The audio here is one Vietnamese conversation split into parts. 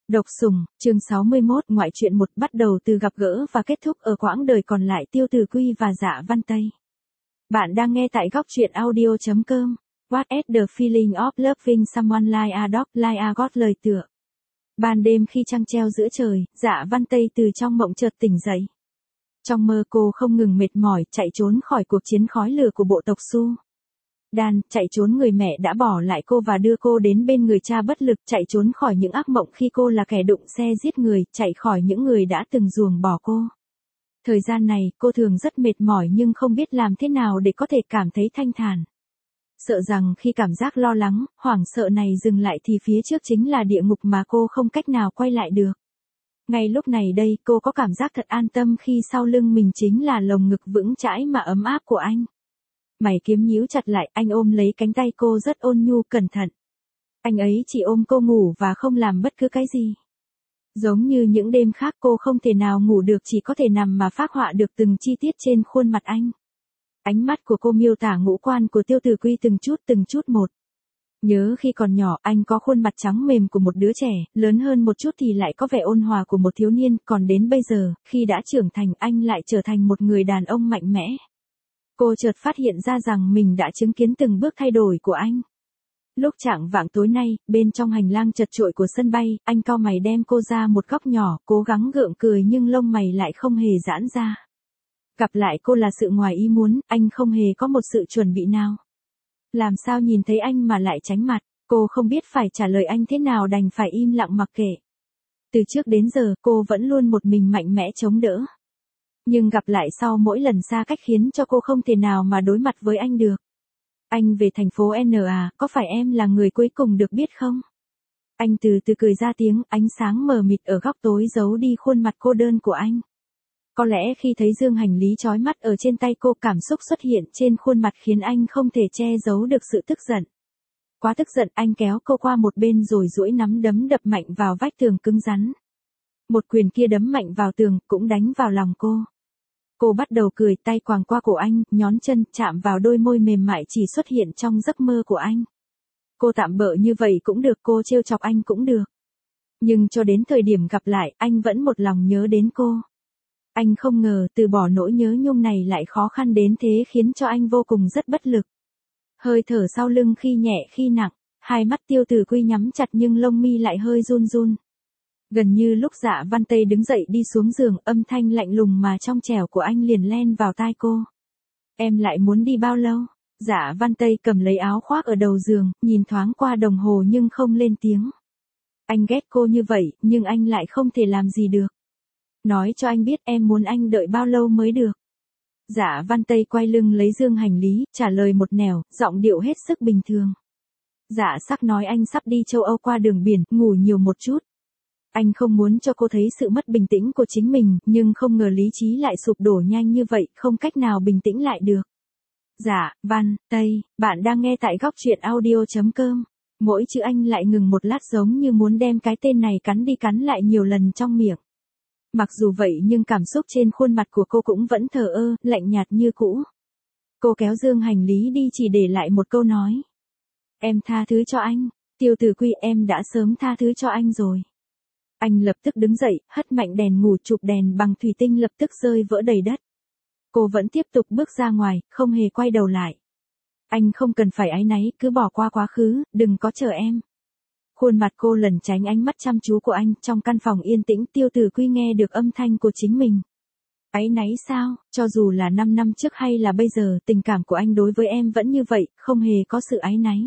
Độc Sủng, chương 61, ngoại truyện 1 bắt đầu từ gặp gỡ và kết thúc ở quãng đời còn lại Tiêu Tử Quy và Dạ Văn Tây. Bạn đang nghe tại góc truyện audio.com. What is the feeling of loving someone like a dog, like a god lời tựa. Ban đêm khi trăng treo giữa trời, Dạ Văn Tây từ trong mộng chợt tỉnh dậy. Trong mơ cô không ngừng mệt mỏi chạy trốn khỏi cuộc chiến khói lửa của bộ tộc Su. Đan, chạy trốn người mẹ đã bỏ lại cô và đưa cô đến bên người cha bất lực, chạy trốn khỏi những ác mộng khi cô là kẻ đụng xe giết người, chạy khỏi những người đã từng ruồng bỏ cô. Thời gian này, cô thường rất mệt mỏi nhưng không biết làm thế nào để có thể cảm thấy thanh thản. Sợ rằng khi cảm giác lo lắng, hoảng sợ này dừng lại thì phía trước chính là địa ngục mà cô không cách nào quay lại được. Ngay lúc này đây, cô có cảm giác thật an tâm khi sau lưng mình chính là lồng ngực vững chãi mà ấm áp của anh. Mày kiếm nhíu chặt lại, anh ôm lấy cánh tay cô rất ôn nhu cẩn thận. Anh ấy chỉ ôm cô ngủ và không làm bất cứ cái gì. Giống như những đêm khác cô không thể nào ngủ được, chỉ có thể nằm mà phác họa được từng chi tiết trên khuôn mặt anh. Ánh mắt của cô miêu tả ngũ quan của Tiêu Tử Quy từng chút một. Nhớ khi còn nhỏ anh có khuôn mặt trắng mềm của một đứa trẻ, lớn hơn một chút thì lại có vẻ ôn hòa của một thiếu niên, còn đến bây giờ, khi đã trưởng thành anh lại trở thành một người đàn ông mạnh mẽ. Cô chợt phát hiện ra rằng mình đã chứng kiến từng bước thay đổi của anh. Lúc chạng vạng tối nay, bên trong hành lang chật chội của sân bay, anh cau mày đem cô ra một góc nhỏ, cố gắng gượng cười nhưng lông mày lại không hề giãn ra. Gặp lại cô là sự ngoài ý muốn, anh không hề có một sự chuẩn bị nào. Làm sao nhìn thấy anh mà lại tránh mặt, cô không biết phải trả lời anh thế nào đành phải im lặng mặc kệ. Từ trước đến giờ, cô vẫn luôn một mình mạnh mẽ chống đỡ. Nhưng gặp lại sau mỗi lần xa cách khiến cho cô không thể nào mà đối mặt với anh được. Anh về thành phố N à, có phải em là người cuối cùng được biết không? Anh từ từ cười ra tiếng, ánh sáng mờ mịt ở góc tối giấu đi khuôn mặt cô đơn của anh. Có lẽ khi thấy dương hành lý chói mắt ở trên tay cô, cảm xúc xuất hiện trên khuôn mặt khiến anh không thể che giấu được sự tức giận. Quá tức giận anh kéo cô qua một bên rồi duỗi nắm đấm đập mạnh vào vách tường cứng rắn. Một quyền kia đấm mạnh vào tường, cũng đánh vào lòng cô. Cô bắt đầu cười, tay quàng qua cổ anh, nhón chân, chạm vào đôi môi mềm mại chỉ xuất hiện trong giấc mơ của anh. Cô tạm bợ như vậy cũng được, cô trêu chọc anh cũng được. Nhưng cho đến thời điểm gặp lại, anh vẫn một lòng nhớ đến cô. Anh không ngờ từ bỏ nỗi nhớ nhung này lại khó khăn đến thế, khiến cho anh vô cùng rất bất lực. Hơi thở sau lưng khi nhẹ khi nặng, hai mắt Tiêu Tử Quy nhắm chặt nhưng lông mi lại hơi run run. Gần như lúc Dạ Văn Tây đứng dậy đi xuống giường, âm thanh lạnh lùng mà trong trẻo của anh liền len vào tai cô. Em lại muốn đi bao lâu? Dạ Văn Tây cầm lấy áo khoác ở đầu giường, nhìn thoáng qua đồng hồ nhưng không lên tiếng. Anh ghét cô như vậy, nhưng anh lại không thể làm gì được. Nói cho anh biết em muốn anh đợi bao lâu mới được. Dạ Văn Tây quay lưng lấy dương hành lý, trả lời một nẻo, giọng điệu hết sức bình thường. Dạ Sắc nói anh sắp đi châu Âu qua đường biển, ngủ nhiều một chút. Anh không muốn cho cô thấy sự mất bình tĩnh của chính mình, nhưng không ngờ lý trí lại sụp đổ nhanh như vậy, không cách nào bình tĩnh lại được. Dạ, Văn, Tây, bạn đang nghe tại góc truyện audio.com. Mỗi chữ anh lại ngừng một lát giống như muốn đem cái tên này cắn đi cắn lại nhiều lần trong miệng. Mặc dù vậy nhưng cảm xúc trên khuôn mặt của cô cũng vẫn thờ ơ, lạnh nhạt như cũ. Cô kéo dương hành lý đi chỉ để lại một câu nói. Em tha thứ cho anh, Tiêu Tử Quy, em đã sớm tha thứ cho anh rồi. Anh lập tức đứng dậy, hất mạnh đèn ngủ, chụp đèn bằng thủy tinh lập tức rơi vỡ đầy đất. Cô vẫn tiếp tục bước ra ngoài, không hề quay đầu lại. Anh không cần phải áy náy, cứ bỏ qua quá khứ, đừng có chờ em. Khuôn mặt cô lẩn tránh ánh mắt chăm chú của anh, trong căn phòng yên tĩnh Tiêu Tử Quy nghe được âm thanh của chính mình. Áy náy sao, cho dù là 5 năm trước hay là bây giờ, tình cảm của anh đối với em vẫn như vậy, không hề có sự áy náy.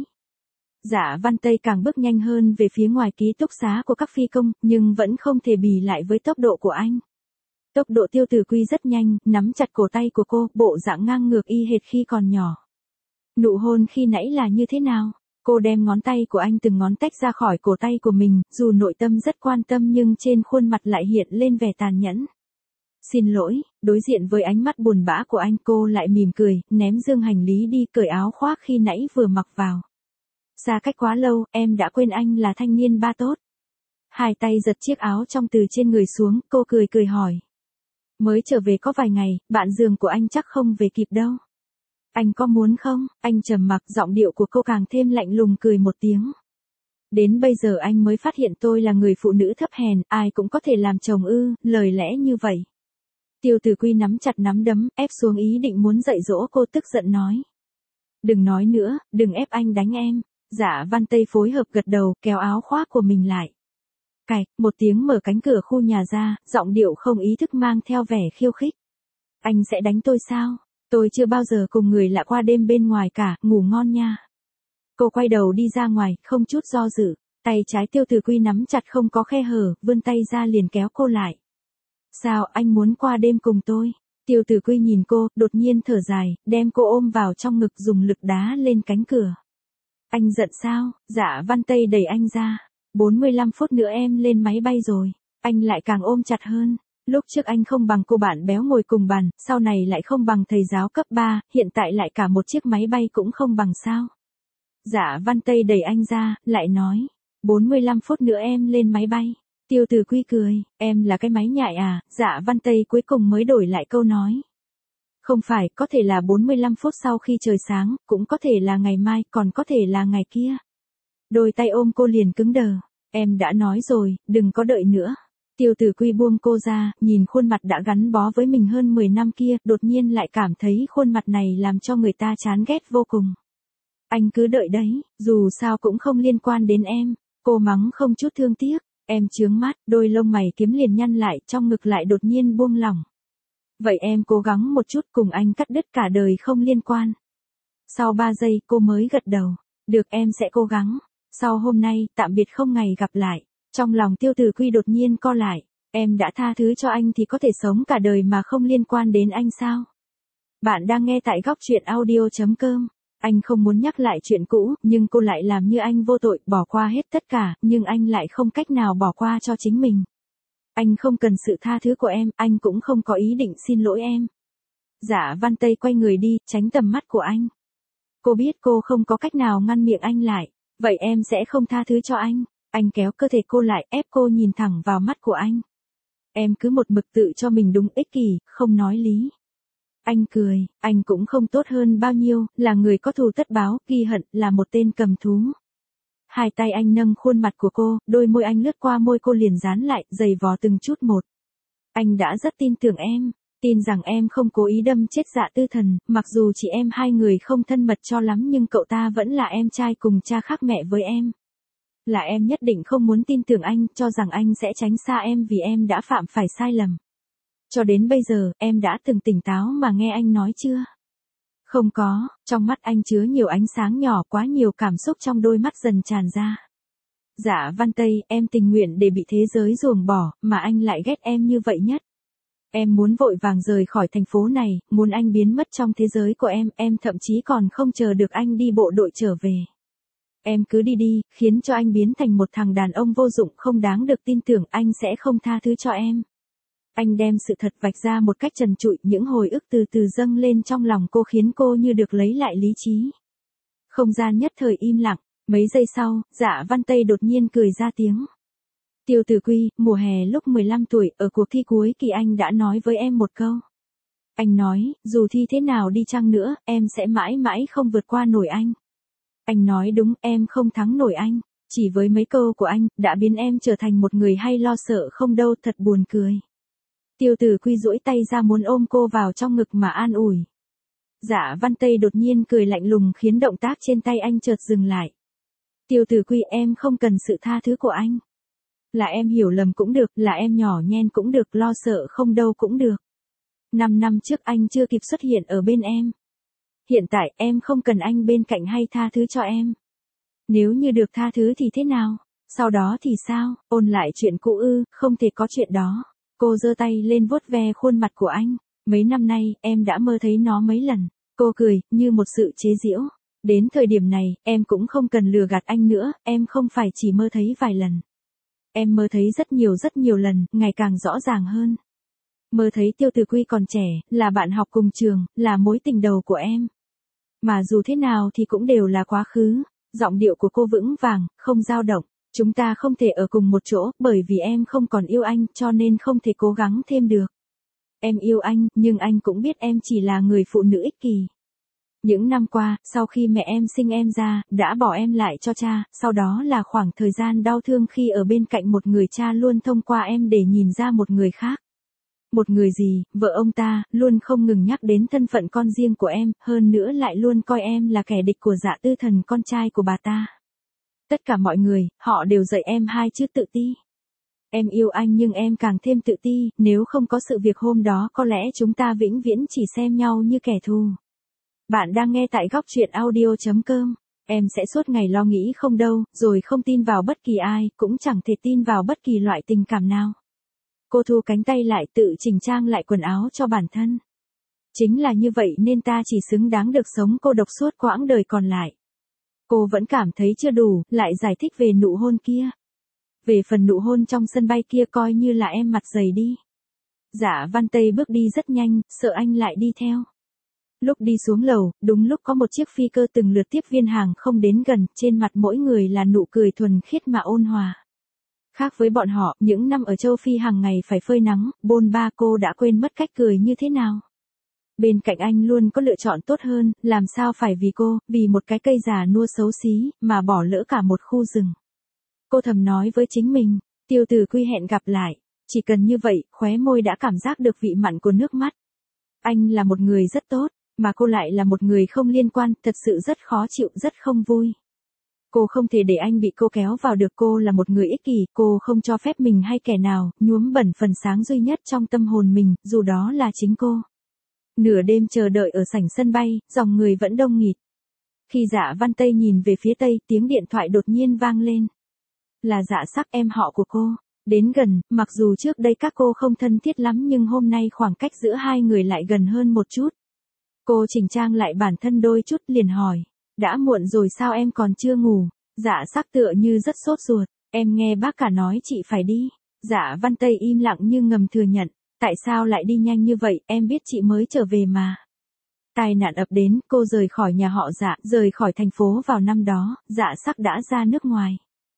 Dạ Văn Tây càng bước nhanh hơn về phía ngoài ký túc xá của các phi công, nhưng vẫn không thể bì lại với tốc độ của anh. Tốc độ Tiêu Tử Quy rất nhanh, nắm chặt cổ tay của cô, bộ dạng ngang ngược y hệt khi còn nhỏ. Nụ hôn khi nãy là như thế nào? Cô đem ngón tay của anh từng ngón tách ra khỏi cổ tay của mình, dù nội tâm rất quan tâm nhưng trên khuôn mặt lại hiện lên vẻ tàn nhẫn. Xin lỗi, đối diện với ánh mắt buồn bã của anh cô lại mỉm cười, ném dương hành lý đi, cởi áo khoác khi nãy vừa mặc vào. Xa cách quá lâu, em đã quên anh là thanh niên ba tốt. Hai tay giật chiếc áo trong từ trên người xuống, cô cười hỏi. Mới trở về có vài ngày, bạn giường của anh chắc không về kịp đâu. Anh có muốn không? Anh trầm mặc, giọng điệu của cô càng thêm lạnh lùng, cười một tiếng. Đến bây giờ anh mới phát hiện tôi là người phụ nữ thấp hèn, ai cũng có thể làm chồng ư, lời lẽ như vậy. Tiêu Tử Quy nắm chặt nắm đấm, ép xuống ý định muốn dạy dỗ cô, tức giận nói. Đừng nói nữa, đừng ép anh đánh em. Dạ Văn Tây phối hợp gật đầu, kéo áo khoác của mình lại. Cạch, một tiếng mở cánh cửa khu nhà ra, giọng điệu không ý thức mang theo vẻ khiêu khích. Anh sẽ đánh tôi sao? Tôi chưa bao giờ cùng người lạ qua đêm bên ngoài cả, ngủ ngon nha. Cô quay đầu đi ra ngoài, không chút do dự. Tay trái Tiêu Tử Quy nắm chặt không có khe hở, vươn tay ra liền kéo cô lại. Sao, anh muốn qua đêm cùng tôi? Tiêu Tử Quy nhìn cô, đột nhiên thở dài, đem cô ôm vào trong ngực dùng lực đá lên cánh cửa. Anh giận sao? Dạ Văn Tây đẩy anh ra. 45 phút nữa em lên máy bay rồi. Anh lại càng ôm chặt hơn. Lúc trước anh không bằng cô bạn béo ngồi cùng bàn, sau này lại không bằng thầy giáo cấp 3, hiện tại lại cả một chiếc máy bay cũng không bằng sao. Dạ Văn Tây đẩy anh ra, lại nói. 45 phút nữa em lên máy bay. Tiêu Tử Quy cười, em là cái máy nhại à? Dạ Văn Tây cuối cùng mới đổi lại câu nói. Không phải, có thể là 45 phút sau khi trời sáng, cũng có thể là ngày mai, còn có thể là ngày kia. Đôi tay ôm cô liền cứng đờ. Em đã nói rồi, đừng có đợi nữa. Tiêu Tử Quy buông cô ra, nhìn khuôn mặt đã gắn bó với mình hơn 10 năm kia, đột nhiên lại cảm thấy khuôn mặt này làm cho người ta chán ghét vô cùng. Anh cứ đợi đấy, dù sao cũng không liên quan đến em. Cô mắng không chút thương tiếc. Em chướng mắt, đôi lông mày kiếm liền nhăn lại, trong ngực lại đột nhiên buông lỏng. Vậy em cố gắng một chút, cùng anh cắt đứt cả đời không liên quan. Sau 3 giây cô mới gật đầu. Được, em sẽ cố gắng. Sau hôm nay, tạm biệt không ngày gặp lại. Trong lòng Tiêu Tử Quy đột nhiên co lại. Em đã tha thứ cho anh thì có thể sống cả đời mà không liên quan đến anh sao? Bạn đang nghe tại góc truyện audio.com. Anh không muốn nhắc lại chuyện cũ, nhưng cô lại làm như anh vô tội, bỏ qua hết tất cả, nhưng anh lại không cách nào bỏ qua cho chính mình. Anh không cần sự tha thứ của em, anh cũng không có ý định xin lỗi em. Dạ Văn Tây quay người đi, tránh tầm mắt của anh. Cô biết cô không có cách nào ngăn miệng anh lại, vậy em sẽ không tha thứ cho anh. Anh kéo cơ thể cô lại, ép cô nhìn thẳng vào mắt của anh. Em cứ một mực tự cho mình đúng, ích kỷ, không nói lý. Anh cười, anh cũng không tốt hơn bao nhiêu, là người có thù tất báo, ghi hận, là một tên cầm thú. Hai tay anh nâng khuôn mặt của cô, đôi môi anh lướt qua môi cô liền dán lại, giày vò từng chút một. Anh đã rất tin tưởng em, tin rằng em không cố ý đâm chết Dạ Tư Thần, mặc dù chị em hai người không thân mật cho lắm nhưng cậu ta vẫn là em trai cùng cha khác mẹ với em. Là em nhất định không muốn tin tưởng anh, cho rằng anh sẽ tránh xa em vì em đã phạm phải sai lầm. Cho đến bây giờ, em đã từng tỉnh táo mà nghe anh nói chưa? Không có, trong mắt anh chứa nhiều ánh sáng nhỏ, quá nhiều cảm xúc trong đôi mắt dần tràn ra. Dạ Văn Tây, em tình nguyện để bị thế giới ruồng bỏ, mà anh lại ghét em như vậy nhất. Em muốn vội vàng rời khỏi thành phố này, muốn anh biến mất trong thế giới của em thậm chí còn không chờ được anh đi bộ đội trở về. Em cứ đi đi, khiến cho anh biến thành một thằng đàn ông vô dụng không đáng được tin tưởng, anh sẽ không tha thứ cho em. Anh đem sự thật vạch ra một cách trần trụi, những hồi ức từ từ dâng lên trong lòng cô khiến cô như được lấy lại lý trí. Không gian nhất thời im lặng, mấy giây sau, Dạ Văn Tây đột nhiên cười ra tiếng. Tiêu Tử Quy, mùa hè lúc 15 tuổi, ở cuộc thi cuối kỳ anh đã nói với em một câu. Anh nói, dù thi thế nào đi chăng nữa, em sẽ mãi mãi không vượt qua nổi anh. Anh nói đúng, em không thắng nổi anh. Chỉ với mấy câu của anh, đã biến em trở thành một người hay lo sợ không đâu, thật buồn cười. Tiêu Tử Quy duỗi tay ra muốn ôm cô vào trong ngực mà an ủi. Dạ Văn Tây đột nhiên cười lạnh lùng khiến động tác trên tay anh chợt dừng lại. Tiêu Tử Quy, em không cần sự tha thứ của anh. Là em hiểu lầm cũng được, là em nhỏ nhen cũng được, lo sợ không đâu cũng được. 5 năm trước anh chưa kịp xuất hiện ở bên em. Hiện tại em không cần anh bên cạnh hay tha thứ cho em. Nếu như được tha thứ thì thế nào? Sau đó thì sao? Ôn lại chuyện cũ ư? Không thể có chuyện đó. Cô giơ tay lên vuốt ve khuôn mặt của anh. Mấy năm nay, em đã mơ thấy nó mấy lần. Cô cười, như một sự chế giễu. Đến thời điểm này, em cũng không cần lừa gạt anh nữa, em không phải chỉ mơ thấy vài lần. Em mơ thấy rất nhiều lần, ngày càng rõ ràng hơn. Mơ thấy Tiêu Tử Quy còn trẻ, là bạn học cùng trường, là mối tình đầu của em. Mà dù thế nào thì cũng đều là quá khứ. Giọng điệu của cô vững vàng, không dao động. Chúng ta không thể ở cùng một chỗ, bởi vì em không còn yêu anh, cho nên không thể cố gắng thêm được. Em yêu anh, nhưng anh cũng biết em chỉ là người phụ nữ ích kỷ. Những năm qua, sau khi mẹ em sinh em ra, đã bỏ em lại cho cha, sau đó là khoảng thời gian đau thương khi ở bên cạnh một người cha luôn thông qua em để nhìn ra một người khác. Một người gì, vợ ông ta, luôn không ngừng nhắc đến thân phận con riêng của em, hơn nữa lại luôn coi em là kẻ địch của Dạ Tư Thần con trai của bà ta. Tất cả mọi người, họ đều dạy em hai chữ tự ti. Em yêu anh nhưng em càng thêm tự ti, nếu không có sự việc hôm đó có lẽ chúng ta vĩnh viễn chỉ xem nhau như kẻ thù. Bạn đang nghe tại góc truyện audio.com. Em sẽ suốt ngày lo nghĩ không đâu, rồi không tin vào bất kỳ ai, cũng chẳng thể tin vào bất kỳ loại tình cảm nào. Cô thu cánh tay lại tự chỉnh trang lại quần áo cho bản thân. Chính là như vậy nên ta chỉ xứng đáng được sống cô độc suốt quãng đời còn lại. Cô vẫn cảm thấy chưa đủ, lại giải thích về nụ hôn kia. Về phần nụ hôn trong sân bay kia coi như là em mặt dày đi. Dạ Văn Tây bước đi rất nhanh, sợ anh lại đi theo. Lúc đi xuống lầu, đúng lúc có một chiếc phi cơ từng lượt tiếp viên hàng không đến gần, trên mặt mỗi người là nụ cười thuần khiết mà ôn hòa. Khác với bọn họ, những năm ở châu Phi hàng ngày phải phơi nắng, bôn ba cô đã quên mất cách cười như thế nào. Bên cạnh anh luôn có lựa chọn tốt hơn, làm sao phải vì cô, vì một cái cây già nua xấu xí, mà bỏ lỡ cả một khu rừng. Cô thầm nói với chính mình, Tiêu Tử Quy hẹn gặp lại, chỉ cần như vậy, khóe môi đã cảm giác được vị mặn của nước mắt. Anh là một người rất tốt, mà cô lại là một người không liên quan, thật sự rất khó chịu, rất không vui. Cô không thể để anh bị cô kéo vào được, cô là một người ích kỷ, cô không cho phép mình hay kẻ nào, nhuốm bẩn phần sáng duy nhất trong tâm hồn mình, dù đó là chính cô. Nửa đêm chờ đợi ở sảnh sân bay, dòng người vẫn đông nghịt. Khi Dạ Văn Tây nhìn về phía tây, tiếng điện thoại đột nhiên vang lên. Là Dạ Sắc, em họ của cô. Đến gần, mặc dù trước đây các cô không thân thiết lắm nhưng hôm nay khoảng cách giữa hai người lại gần hơn một chút. Cô chỉnh trang lại bản thân đôi chút liền hỏi. Đã muộn rồi sao em còn chưa ngủ? Dạ Sắc tựa như rất sốt ruột. Em nghe bác cả nói chị phải đi. Dạ Văn Tây im lặng như ngầm thừa nhận. Tại sao lại đi nhanh như vậy, em biết chị mới trở về mà. Tai nạn ập đến, cô rời khỏi nhà họ Dạ, rời khỏi thành phố vào năm đó, Dạ Sắc đã ra nước ngoài.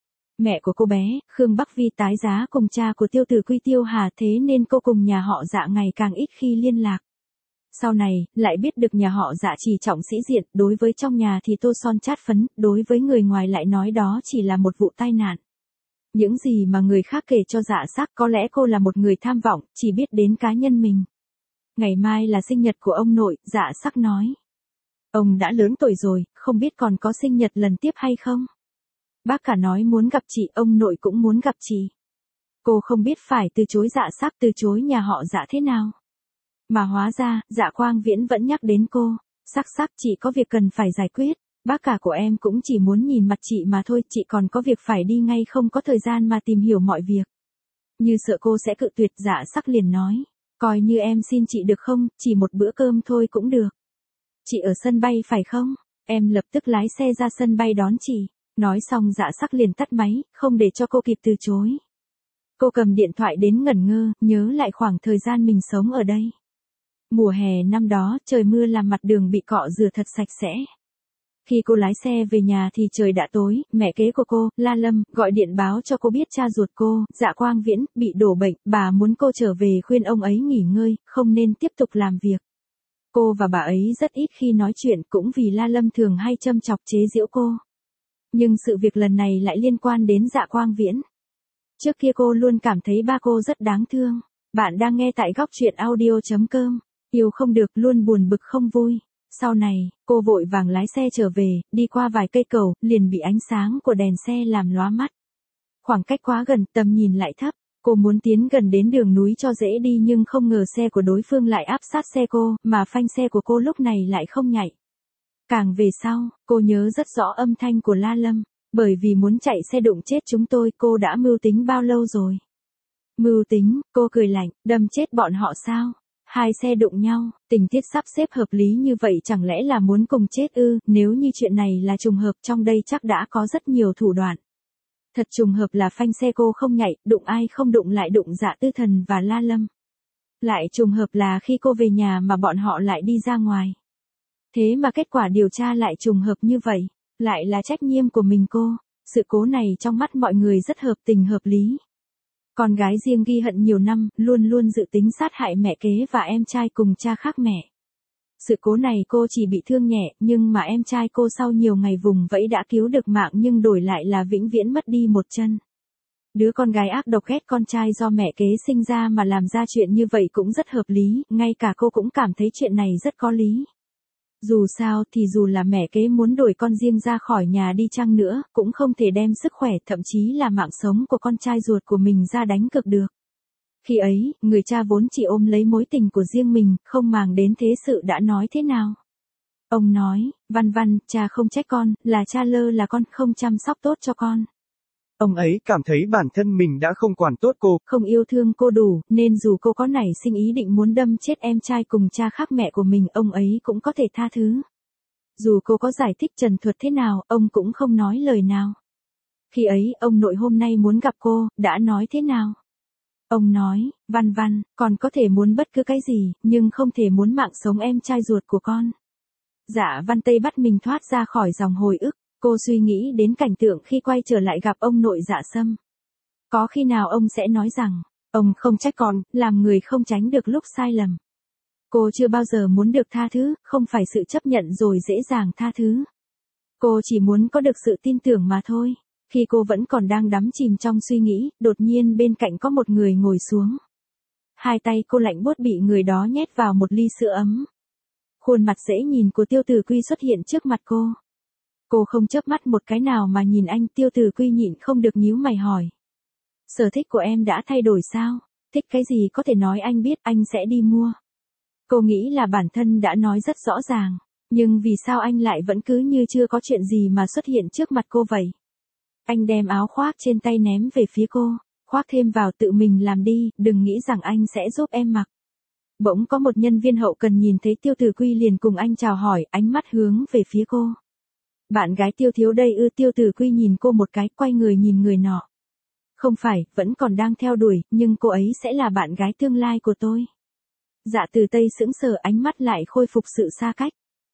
Mẹ của cô bé, Khương Bắc Vi tái giá cùng cha của Tiêu Tử Quy Tiêu Hà, thế nên cô cùng nhà họ Dạ ngày càng ít khi liên lạc. Sau này, lại biết được nhà họ Dạ chỉ trọng sĩ diện, đối với trong nhà thì tô son chát phấn, đối với người ngoài lại nói đó chỉ là một vụ tai nạn. Những gì mà người khác kể cho Dạ Sắc, có lẽ cô là một người tham vọng, chỉ biết đến cá nhân mình. Ngày mai là sinh nhật của ông nội, Dạ Sắc nói. Ông đã lớn tuổi rồi, không biết còn có sinh nhật lần tiếp hay không? Bác cả nói muốn gặp chị, ông nội cũng muốn gặp chị. Cô không biết phải từ chối Dạ Sắc, từ chối nhà họ Dạ thế nào. Mà hóa ra, Dạ Quang Viễn vẫn nhắc đến cô. Sắc, chị có việc cần phải giải quyết. Bác cả của em cũng chỉ muốn nhìn mặt chị mà thôi, chị còn có việc phải đi ngay, không có thời gian mà tìm hiểu mọi việc. Như sợ cô sẽ cự tuyệt, Dạ Sắc liền nói. Coi như em xin chị được không, chỉ một bữa cơm thôi cũng được. Chị ở sân bay phải không? Em lập tức lái xe ra sân bay đón chị. Nói xong Dạ Sắc liền tắt máy, không để cho cô kịp từ chối. Cô cầm điện thoại đến ngẩn ngơ, nhớ lại khoảng thời gian mình sống ở đây. Mùa hè năm đó, trời mưa làm mặt đường bị cọ rửa thật sạch sẽ. Khi cô lái xe về nhà thì trời đã tối, mẹ kế của cô, La Lâm, gọi điện báo cho cô biết cha ruột cô, Dạ Quang Viễn, bị đổ bệnh, bà muốn cô trở về khuyên ông ấy nghỉ ngơi, không nên tiếp tục làm việc. Cô và bà ấy rất ít khi nói chuyện, cũng vì La Lâm thường hay châm chọc chế giễu cô. Nhưng sự việc lần này lại liên quan đến Dạ Quang Viễn. Trước kia cô luôn cảm thấy ba cô rất đáng thương. Bạn đang nghe tại góc truyện audio.com. Yêu không được, luôn buồn bực không vui. Sau này, cô vội vàng lái xe trở về, đi qua vài cây cầu, liền bị ánh sáng của đèn xe làm lóa mắt. Khoảng cách quá gần, tầm nhìn lại thấp. Cô muốn tiến gần đến đường núi cho dễ đi nhưng không ngờ xe của đối phương lại áp sát xe cô, mà phanh xe của cô lúc này lại không nhảy. Càng về sau, cô nhớ rất rõ âm thanh của La Lâm. Bởi vì muốn chạy xe đụng chết chúng tôi, cô đã mưu tính bao lâu rồi? Mưu tính, cô cười lạnh, đâm chết bọn họ sao? Hai xe đụng nhau, tình tiết sắp xếp hợp lý như vậy chẳng lẽ là muốn cùng chết ư? Nếu như chuyện này là trùng hợp, trong đây chắc đã có rất nhiều thủ đoạn. Thật trùng hợp là phanh xe cô không nhảy, đụng ai không đụng lại đụng Dạ Tư Thần và La Lâm. Lại trùng hợp là khi cô về nhà mà bọn họ lại đi ra ngoài. Thế mà kết quả điều tra lại trùng hợp như vậy, lại là trách nhiệm của mình cô. Sự cố này trong mắt mọi người rất hợp tình hợp lý. Con gái riêng ghi hận nhiều năm, luôn luôn dự tính sát hại mẹ kế và em trai cùng cha khác mẹ. Sự cố này cô chỉ bị thương nhẹ, nhưng mà em trai cô sau nhiều ngày vùng vẫy đã cứu được mạng nhưng đổi lại là vĩnh viễn mất đi một chân. Đứa con gái ác độc ghét con trai do mẹ kế sinh ra mà làm ra chuyện như vậy cũng rất hợp lý, ngay cả cô cũng cảm thấy chuyện này rất có lý. Dù sao thì dù là mẹ kế muốn đuổi con riêng ra khỏi nhà đi chăng nữa, cũng không thể đem sức khỏe thậm chí là mạng sống của con trai ruột của mình ra đánh cược được. Khi ấy, người cha vốn chỉ ôm lấy mối tình của riêng mình, không màng đến thế sự đã nói thế nào. Ông nói, Văn Văn, cha không trách con, là cha lơ là con không chăm sóc tốt cho con. Ông ấy cảm thấy bản thân mình đã không quản tốt cô, không yêu thương cô đủ, nên dù cô có nảy sinh ý định muốn đâm chết em trai cùng cha khác mẹ của mình, ông ấy cũng có thể tha thứ. Dù cô có giải thích trần thuật thế nào, ông cũng không nói lời nào. Khi ấy, ông nội hôm nay muốn gặp cô, đã nói thế nào? Ông nói, Văn Văn, con có thể muốn bất cứ cái gì, nhưng không thể muốn mạng sống em trai ruột của con. Dạ Văn Tây bắt mình thoát ra khỏi dòng hồi ức. Cô suy nghĩ đến cảnh tượng khi quay trở lại gặp ông nội Dạ Sâm. Có khi nào ông sẽ nói rằng, ông không trách con, làm người không tránh được lúc sai lầm. Cô chưa bao giờ muốn được tha thứ, không phải sự chấp nhận rồi dễ dàng tha thứ. Cô chỉ muốn có được sự tin tưởng mà thôi. Khi cô vẫn còn đang đắm chìm trong suy nghĩ, đột nhiên bên cạnh có một người ngồi xuống. Hai tay cô lạnh buốt bị người đó nhét vào một ly sữa ấm. Khuôn mặt dễ nhìn của Tiêu Tử Quy xuất hiện trước mặt cô. Cô không chớp mắt một cái nào mà nhìn anh. Tiêu Tử Quy nhịn không được nhíu mày hỏi. Sở thích của em đã thay đổi sao? Thích cái gì có thể nói anh biết, anh sẽ đi mua. Cô nghĩ là bản thân đã nói rất rõ ràng. Nhưng vì sao anh lại vẫn cứ như chưa có chuyện gì mà xuất hiện trước mặt cô vậy? Anh đem áo khoác trên tay ném về phía cô. Khoác thêm vào, tự mình làm đi, đừng nghĩ rằng anh sẽ giúp em mặc. Bỗng có một nhân viên hậu cần nhìn thấy Tiêu Tử Quy liền cùng anh chào hỏi, ánh mắt hướng về phía cô. Bạn gái Tiêu thiếu đây ư? Tiêu Tử Quy nhìn cô một cái, quay người nhìn người nọ. Không phải, vẫn còn đang theo đuổi, nhưng cô ấy sẽ là bạn gái tương lai của tôi. Dạ Từ Tây sững sờ, ánh mắt lại khôi phục sự xa cách.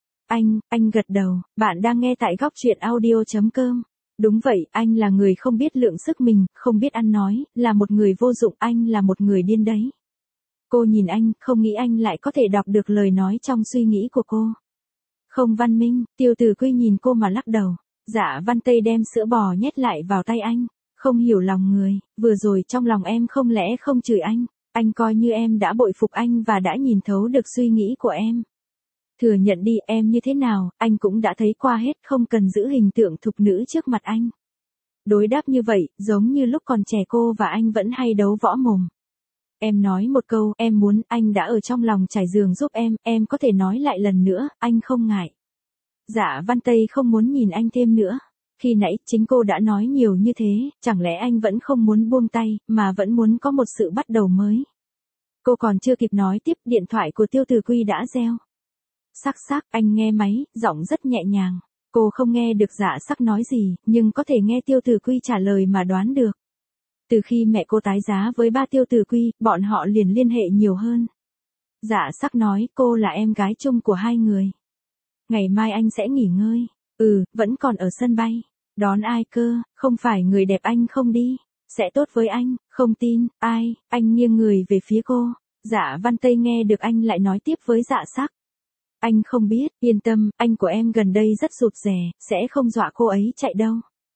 Anh gật đầu, bạn đang nghe tại góc truyện audio.com. Đúng vậy, anh là người không biết lượng sức mình, không biết ăn nói, là một người vô dụng, anh là một người điên đấy. Cô nhìn anh, không nghĩ anh lại có thể đọc được lời nói trong suy nghĩ của cô. Không văn minh. Tiêu Tử Quy nhìn cô mà lắc đầu. Dạ Văn Tây đem sữa bò nhét lại vào tay anh. Không hiểu lòng người, vừa rồi trong lòng em không lẽ không chửi anh coi như em đã bội phục anh và đã nhìn thấu được suy nghĩ của em. Thừa nhận đi, em như thế nào, anh cũng đã thấy qua hết, không cần giữ hình tượng thục nữ trước mặt anh. Đối đáp như vậy, giống như lúc còn trẻ cô và anh vẫn hay đấu võ mồm. Em nói một câu, em muốn, anh đã ở trong lòng trải giường giúp em có thể nói lại lần nữa, anh không ngại. Dạ Văn Tây không muốn nhìn anh thêm nữa. Khi nãy, chính cô đã nói nhiều như thế, chẳng lẽ anh vẫn không muốn buông tay, mà vẫn muốn có một sự bắt đầu mới. Cô còn chưa kịp nói tiếp, điện thoại của Tiêu Tử Quy đã reo. Sắc, anh nghe máy, giọng rất nhẹ nhàng. Cô không nghe được Dạ Sắc nói gì, nhưng có thể nghe Tiêu Tử Quy trả lời mà đoán được. Từ khi mẹ cô tái giá với ba Tiêu Tử Quy, bọn họ liền liên hệ nhiều hơn. Dạ Sắc nói, cô là em gái chung của hai người. Ngày mai anh sẽ nghỉ ngơi. Vẫn còn ở sân bay. Đón ai cơ, không phải người đẹp anh không đi. Sẽ tốt với anh, không tin, ai, anh nghiêng người về phía cô. Dạ Văn Tây nghe được anh lại nói tiếp với Dạ Sắc. Anh không biết, yên tâm, anh của em gần đây rất rụt rè, sẽ không dọa cô ấy chạy đâu.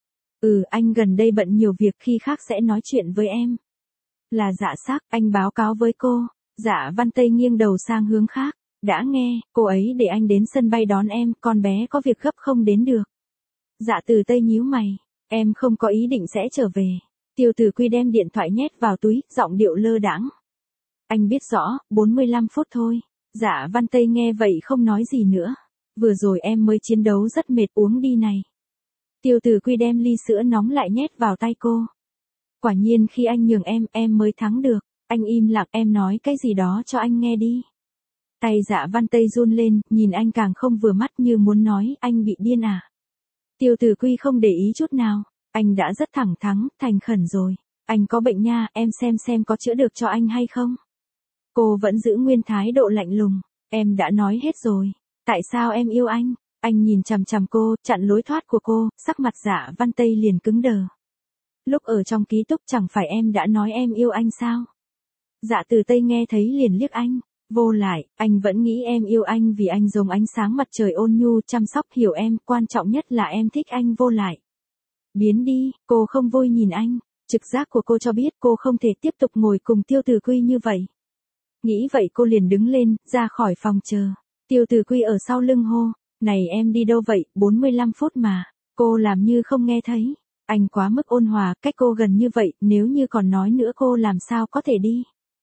Anh gần đây bận nhiều việc, khi khác sẽ nói chuyện với em. Là Dạ Sắc, anh báo cáo với cô. Dạ Văn Tây nghiêng đầu sang hướng khác. Đã nghe, cô ấy để anh đến sân bay đón em, con bé có việc gấp không đến được. Dạ Từ Tây nhíu mày, em không có ý định sẽ trở về. Tiêu Tử Quy đem điện thoại nhét vào túi, giọng điệu lơ đãng. Anh biết rõ, 45 phút thôi. Dạ Văn Tây nghe vậy không nói gì nữa. Vừa rồi em mới chiến đấu rất mệt, uống đi này. Tiêu Tử Quy đem ly sữa nóng lại nhét vào tay cô. Quả nhiên khi anh nhường em mới thắng được. Anh im lặng, em nói cái gì đó cho anh nghe đi. Tay Dạ Văn Tây run lên, nhìn anh càng không vừa mắt, như muốn nói, anh bị điên à. Tiêu Tử Quy không để ý chút nào, anh đã rất thẳng thắn, thành khẩn rồi. Anh có bệnh nha, em xem có chữa được cho anh hay không. Cô vẫn giữ nguyên thái độ lạnh lùng, em đã nói hết rồi, tại sao em yêu anh? Anh nhìn chằm chằm cô, chặn lối thoát của cô, sắc mặt Dạ Văn Tây liền cứng đờ. Lúc ở trong ký túc chẳng phải em đã nói em yêu anh sao? Dạ Từ Tây nghe thấy liền liếc anh. Vô lại, anh vẫn nghĩ em yêu anh vì anh giống ánh sáng mặt trời ôn nhu chăm sóc hiểu em, quan trọng nhất là em thích anh vô lại. Biến đi, cô không vui nhìn anh, trực giác của cô cho biết cô không thể tiếp tục ngồi cùng Tiêu Tử Quy như vậy. Nghĩ vậy cô liền đứng lên, ra khỏi phòng chờ. Tiêu Tử Quy ở sau lưng hô, này em đi đâu vậy, 45 phút mà. Cô làm như không nghe thấy. Anh quá mức ôn hòa, cách cô gần như vậy, nếu như còn nói nữa cô làm sao có thể đi.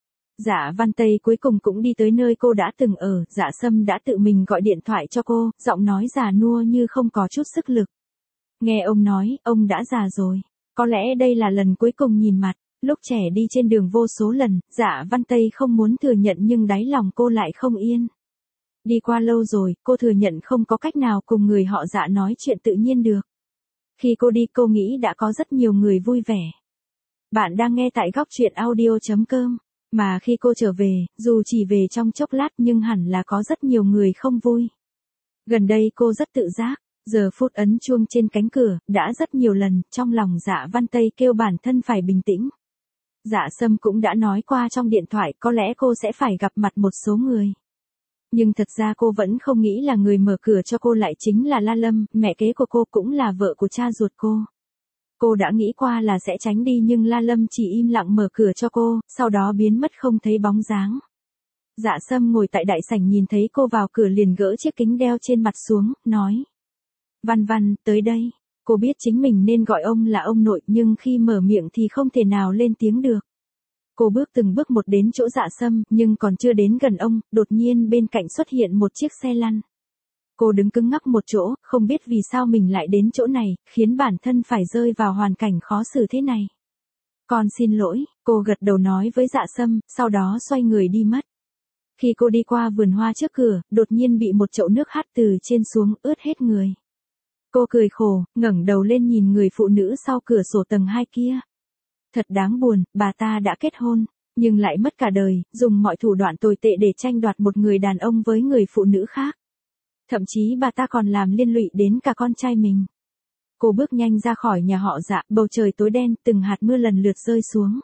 Dạ Văn Tây cuối cùng cũng đi tới nơi cô đã từng ở, Dạ Sâm đã tự mình gọi điện thoại cho cô, giọng nói già nua như không có chút sức lực. Nghe ông nói, ông đã già rồi. Có lẽ đây là lần cuối cùng nhìn mặt. Lúc trẻ đi trên đường vô số lần, Dạ Văn Tây không muốn thừa nhận nhưng đáy lòng cô lại không yên. Đi qua lâu rồi, cô thừa nhận không có cách nào cùng người họ Dạ nói chuyện tự nhiên được. Khi cô đi cô nghĩ đã có rất nhiều người vui vẻ. Bạn đang nghe tại góc truyện audio.com. Mà khi cô trở về, dù chỉ về trong chốc lát nhưng hẳn là có rất nhiều người không vui. Gần đây cô rất tự giác, giờ phút ấn chuông trên cánh cửa, đã rất nhiều lần, trong lòng Dạ Văn Tây kêu bản thân phải bình tĩnh. Dạ Sâm cũng đã nói qua trong điện thoại có lẽ cô sẽ phải gặp mặt một số người. Nhưng thật ra cô vẫn không nghĩ là người mở cửa cho cô lại chính là La Lâm, mẹ kế của cô cũng là vợ của cha ruột cô. Cô đã nghĩ qua là sẽ tránh đi nhưng La Lâm chỉ im lặng mở cửa cho cô, sau đó biến mất không thấy bóng dáng. Dạ Sâm ngồi tại đại sảnh nhìn thấy cô vào cửa liền gỡ chiếc kính đeo trên mặt xuống, nói. Văn Văn, tới đây. Cô biết chính mình nên gọi ông là ông nội nhưng khi mở miệng thì không thể nào lên tiếng được. Cô bước từng bước một đến chỗ Dạ Sâm nhưng còn chưa đến gần ông, đột nhiên bên cạnh xuất hiện một chiếc xe lăn. Cô đứng cứng ngắc một chỗ, không biết vì sao mình lại đến chỗ này, khiến bản thân phải rơi vào hoàn cảnh khó xử thế này. Con xin lỗi, cô gật đầu nói với Dạ Sâm, sau đó xoay người đi mất. Khi cô đi qua vườn hoa trước cửa, đột nhiên bị một chậu nước hắt từ trên xuống ướt hết người. Cô cười khổ, ngẩng đầu lên nhìn người phụ nữ sau cửa sổ tầng 2 kia. Thật đáng buồn, bà ta đã kết hôn, nhưng lại mất cả đời, dùng mọi thủ đoạn tồi tệ để tranh đoạt một người đàn ông với người phụ nữ khác. Thậm chí bà ta còn làm liên lụy đến cả con trai mình. Cô bước nhanh ra khỏi nhà họ Dạ, bầu trời tối đen, từng hạt mưa lần lượt rơi xuống.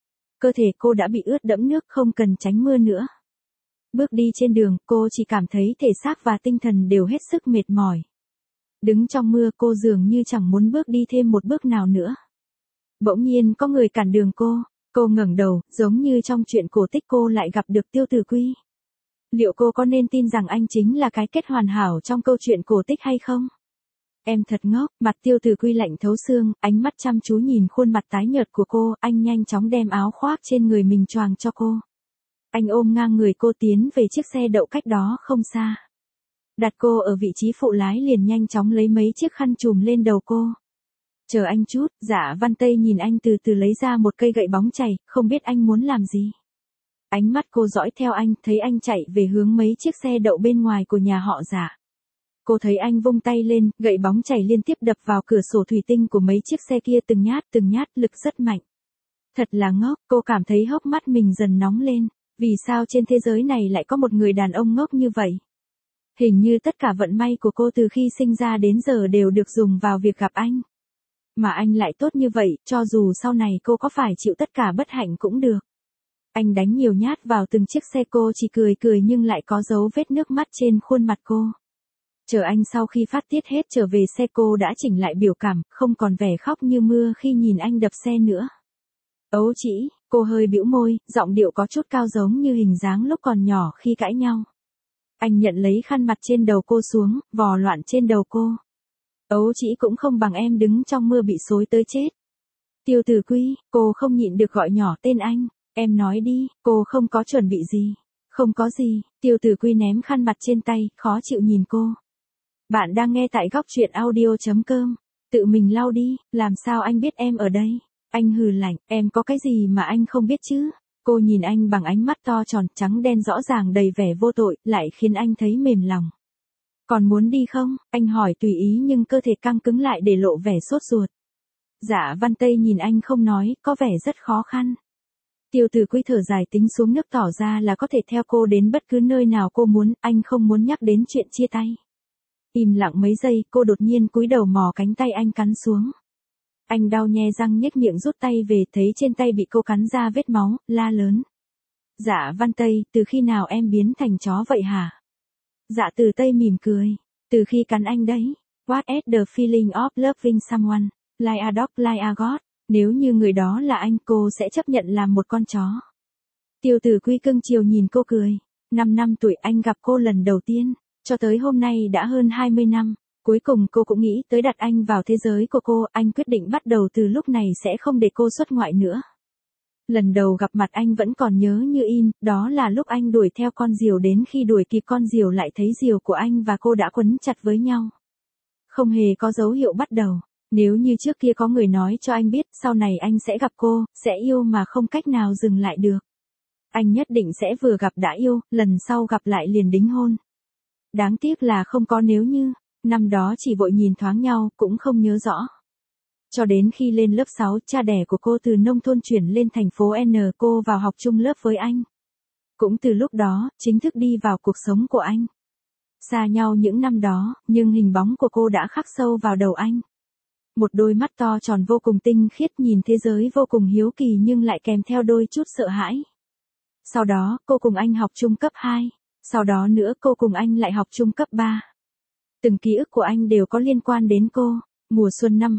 Cơ thể cô đã bị ướt đẫm nước không cần tránh mưa nữa. Bước đi trên đường, cô chỉ cảm thấy thể xác và tinh thần đều hết sức mệt mỏi. Đứng trong mưa cô dường như chẳng muốn bước đi thêm một bước nào nữa. Bỗng nhiên có người cản đường cô ngẩng đầu, giống như trong chuyện cổ tích cô lại gặp được Tiêu Tử Quy. Liệu cô có nên tin rằng anh chính là cái kết hoàn hảo trong câu chuyện cổ tích hay không? Em thật ngốc, mặt Tiêu Tử Quy lạnh thấu xương, ánh mắt chăm chú nhìn khuôn mặt tái nhợt của cô, anh nhanh chóng đem áo khoác trên người mình choàng cho cô. Anh ôm ngang người cô tiến về chiếc xe đậu cách đó không xa. Đặt cô ở vị trí phụ lái liền nhanh chóng lấy mấy chiếc khăn trùm lên đầu cô. Chờ anh chút, Dạ Văn Tây nhìn anh từ từ lấy ra một cây gậy bóng chày, không biết anh muốn làm gì. Ánh mắt cô dõi theo anh, thấy anh chạy về hướng mấy chiếc xe đậu bên ngoài của nhà họ Dạ. Cô thấy anh vung tay lên, gậy bóng chày liên tiếp đập vào cửa sổ thủy tinh của mấy chiếc xe kia từng nhát, lực rất mạnh. Thật là ngốc, cô cảm thấy hốc mắt mình dần nóng lên, vì sao trên thế giới này lại có một người đàn ông ngốc như vậy? Hình như tất cả vận may của cô từ khi sinh ra đến giờ đều được dùng vào việc gặp anh. Mà anh lại tốt như vậy, cho dù sau này cô có phải chịu tất cả bất hạnh cũng được. Anh đánh nhiều nhát vào từng chiếc xe cô chỉ cười nhưng lại có dấu vết nước mắt trên khuôn mặt cô. Chờ anh sau khi phát tiết hết trở về xe cô đã chỉnh lại biểu cảm, không còn vẻ khóc như mưa khi nhìn anh đập xe nữa. Ấu chỉ, cô hơi bĩu môi, giọng điệu có chút cao giống như hình dáng lúc còn nhỏ khi cãi nhau. Anh nhận lấy khăn mặt trên đầu cô xuống, vò loạn trên đầu cô. Ấu chỉ cũng không bằng em đứng trong mưa bị xối tới chết. Tiêu Tử Quy, cô không nhịn được gọi nhỏ tên anh. Em nói đi, cô không có chuẩn bị gì. Không có gì, Tiêu Tử Quy ném khăn mặt trên tay, khó chịu nhìn cô. Bạn đang nghe tại góc truyện audio.com. Tự mình lau đi, làm sao anh biết em ở đây? Anh hừ lạnh, em có cái gì mà anh không biết chứ? Cô nhìn anh bằng ánh mắt to tròn, trắng đen rõ ràng đầy vẻ vô tội, lại khiến anh thấy mềm lòng. Còn muốn đi không? Anh hỏi tùy ý nhưng cơ thể căng cứng lại để lộ vẻ sốt ruột. Dạ Văn Tây nhìn anh không nói, có vẻ rất khó khăn. Tiêu Tử Quy thở dài tính xuống nước tỏ ra là có thể theo cô đến bất cứ nơi nào cô muốn, anh không muốn nhắc đến chuyện chia tay. Im lặng mấy giây, cô đột nhiên cúi đầu mò cánh tay anh cắn xuống. Anh đau nhe răng nhếch miệng rút tay về, thấy trên tay bị cô cắn ra vết máu, la lớn. Dạ Văn Tây, từ khi nào em biến thành chó vậy hả? Dạ Từ Tây mỉm cười. Từ khi cắn anh đấy. What is the feeling of loving someone? Like a dog, like a god. Nếu như người đó là anh, cô sẽ chấp nhận làm một con chó. Tiêu Tử Quy cưng chiều nhìn cô cười. 5 năm tuổi anh gặp cô lần đầu tiên, cho tới hôm nay đã hơn 20 năm. Cuối cùng cô cũng nghĩ tới đặt anh vào thế giới của cô, anh quyết định bắt đầu từ lúc này sẽ không để cô xuất ngoại nữa. Lần đầu gặp mặt anh vẫn còn nhớ như in, đó là lúc anh đuổi theo con diều, đến khi đuổi kịp con diều lại thấy diều của anh và cô đã quấn chặt với nhau. Không hề có dấu hiệu bắt đầu. Nếu như trước kia có người nói cho anh biết sau này anh sẽ gặp cô, sẽ yêu mà không cách nào dừng lại được, anh nhất định sẽ vừa gặp đã yêu, lần sau gặp lại liền đính hôn. Đáng tiếc là không có nếu như, năm đó chỉ vội nhìn thoáng nhau, cũng không nhớ rõ. Cho đến khi lên lớp 6, cha đẻ của cô từ nông thôn chuyển lên thành phố N, cô vào học chung lớp với anh. Cũng từ lúc đó, chính thức đi vào cuộc sống của anh. Xa nhau những năm đó, nhưng hình bóng của cô đã khắc sâu vào đầu anh. Một đôi mắt to tròn vô cùng tinh khiết, nhìn thế giới vô cùng hiếu kỳ nhưng lại kèm theo đôi chút sợ hãi. Sau đó, cô cùng anh học chung cấp 2. Sau đó nữa cô cùng anh lại học chung cấp 3. Từng ký ức của anh đều có liên quan đến cô. Mùa xuân năm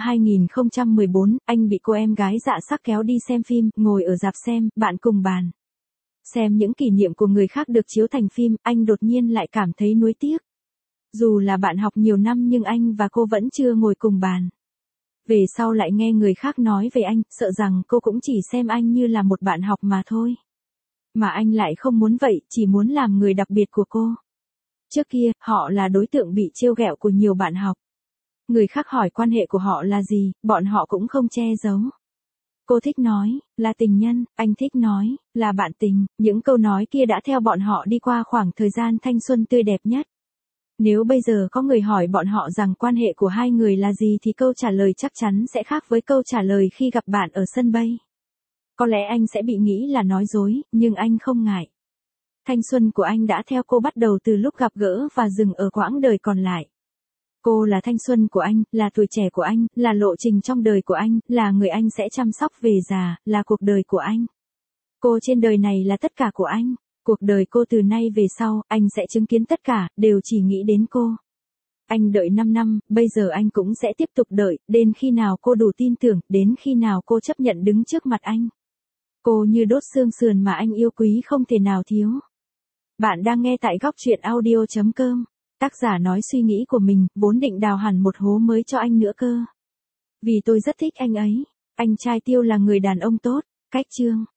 2014, anh bị cô em gái dạ sắc kéo đi xem phim, ngồi ở rạp xem, bạn cùng bàn. Xem những kỷ niệm của người khác được chiếu thành phim, anh đột nhiên lại cảm thấy nuối tiếc. Dù là bạn học nhiều năm nhưng anh và cô vẫn chưa ngồi cùng bàn. Về sau lại nghe người khác nói về anh, sợ rằng cô cũng chỉ xem anh như là một bạn học mà thôi. Mà anh lại không muốn vậy, chỉ muốn làm người đặc biệt của cô. Trước kia, họ là đối tượng bị trêu ghẹo của nhiều bạn học. Người khác hỏi quan hệ của họ là gì, bọn họ cũng không che giấu. Cô thích nói, là tình nhân, anh thích nói, là bạn tình, những câu nói kia đã theo bọn họ đi qua khoảng thời gian thanh xuân tươi đẹp nhất. Nếu bây giờ có người hỏi bọn họ rằng quan hệ của hai người là gì thì câu trả lời chắc chắn sẽ khác với câu trả lời khi gặp bạn ở sân bay. Có lẽ anh sẽ bị nghĩ là nói dối, nhưng anh không ngại. Thanh xuân của anh đã theo cô bắt đầu từ lúc gặp gỡ và dừng ở quãng đời còn lại. Cô là thanh xuân của anh, là tuổi trẻ của anh, là lộ trình trong đời của anh, là người anh sẽ chăm sóc về già, là cuộc đời của anh. Cô trên đời này là tất cả của anh. Cuộc đời cô từ nay về sau, anh sẽ chứng kiến tất cả, đều chỉ nghĩ đến cô. Anh đợi 5 năm, bây giờ anh cũng sẽ tiếp tục đợi, đến khi nào cô đủ tin tưởng, đến khi nào cô chấp nhận đứng trước mặt anh. Cô như đốt xương sườn mà anh yêu quý không thể nào thiếu. Bạn đang nghe tại góc truyện audio.com. Tác giả nói suy nghĩ của mình, vốn định đào hẳn một hố mới cho anh nữa cơ. Vì tôi rất thích anh ấy. Anh trai Tiêu là người đàn ông tốt. Cách chương.